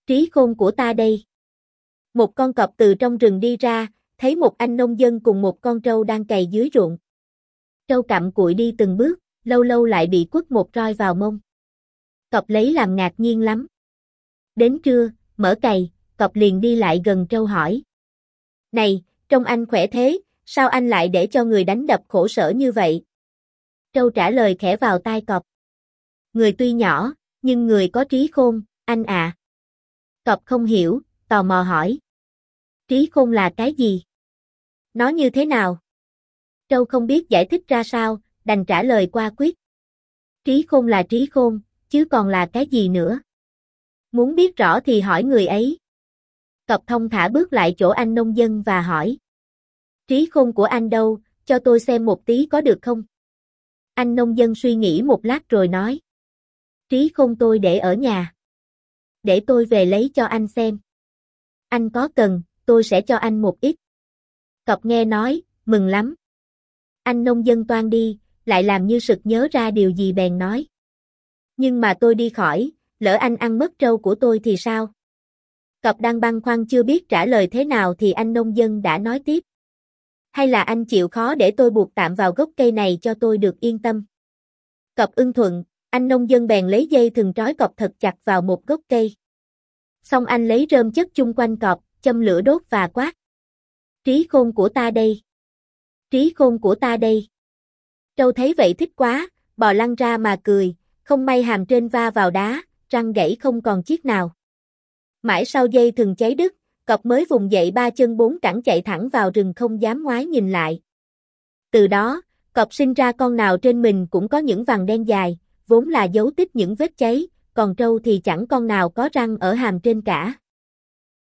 Trí khôn của ta đây. Một con cọp từ trong rừng đi ra, thấy một anh nông dân cùng một con trâu đang cày dưới ruộng. Trâu cặm cụi đi từng bước, lâu lâu lại bị quất một roi vào mông. Cọp lấy làm ngạc nhiên lắm. Đến trưa, mở cày, cọp liền đi lại gần trâu hỏi. Này, trông anh khỏe thế, sao anh lại để cho người đánh đập khổ sở như vậy? Trâu trả lời khẽ vào tai cọp. Người tuy nhỏ, nhưng người có trí khôn, anh à. Cọp không hiểu, tò mò hỏi. Trí khôn là cái gì? Nó như thế nào? Trâu không biết giải thích ra sao, đành trả lời qua quyết. Trí khôn là trí khôn, chứ còn là cái gì nữa? Muốn biết rõ thì hỏi người ấy. Cọp thong thả bước lại chỗ anh nông dân và hỏi. Trí khôn của anh đâu, cho tôi xem một tí có được không? Anh nông dân suy nghĩ một lát rồi nói. Trí khôn tôi để ở nhà. Để tôi về lấy cho anh xem. Anh có cần, tôi sẽ cho anh một ít. Cọp nghe nói, mừng lắm. Anh nông dân toan đi, lại làm như sực nhớ ra điều gì bèn nói. Nhưng mà tôi đi khỏi, lỡ anh ăn mất trâu của tôi thì sao? Cọp đang băn khoăn chưa biết trả lời thế nào thì anh nông dân đã nói tiếp. Hay là anh chịu khó để tôi buộc tạm vào gốc cây này cho tôi được yên tâm. Cọp ưng thuận, anh nông dân bèn lấy dây thừng trói cọp thật chặt vào một gốc cây. Xong anh lấy rơm chất chung quanh cọp, châm lửa đốt và quát. Trí khôn của ta đây. Trí khôn của ta đây. Trâu thấy vậy thích quá, bò lăn ra mà cười, không may hàm trên va vào đá, răng gãy không còn chiếc nào. Mãi sau dây thừng cháy đứt, cọp mới vùng dậy ba chân bốn cẳng chạy thẳng vào rừng không dám ngoái nhìn lại. Từ đó, cọp sinh ra con nào trên mình cũng có những vằn đen dài, vốn là dấu tích những vết cháy, còn trâu thì chẳng con nào có răng ở hàm trên cả.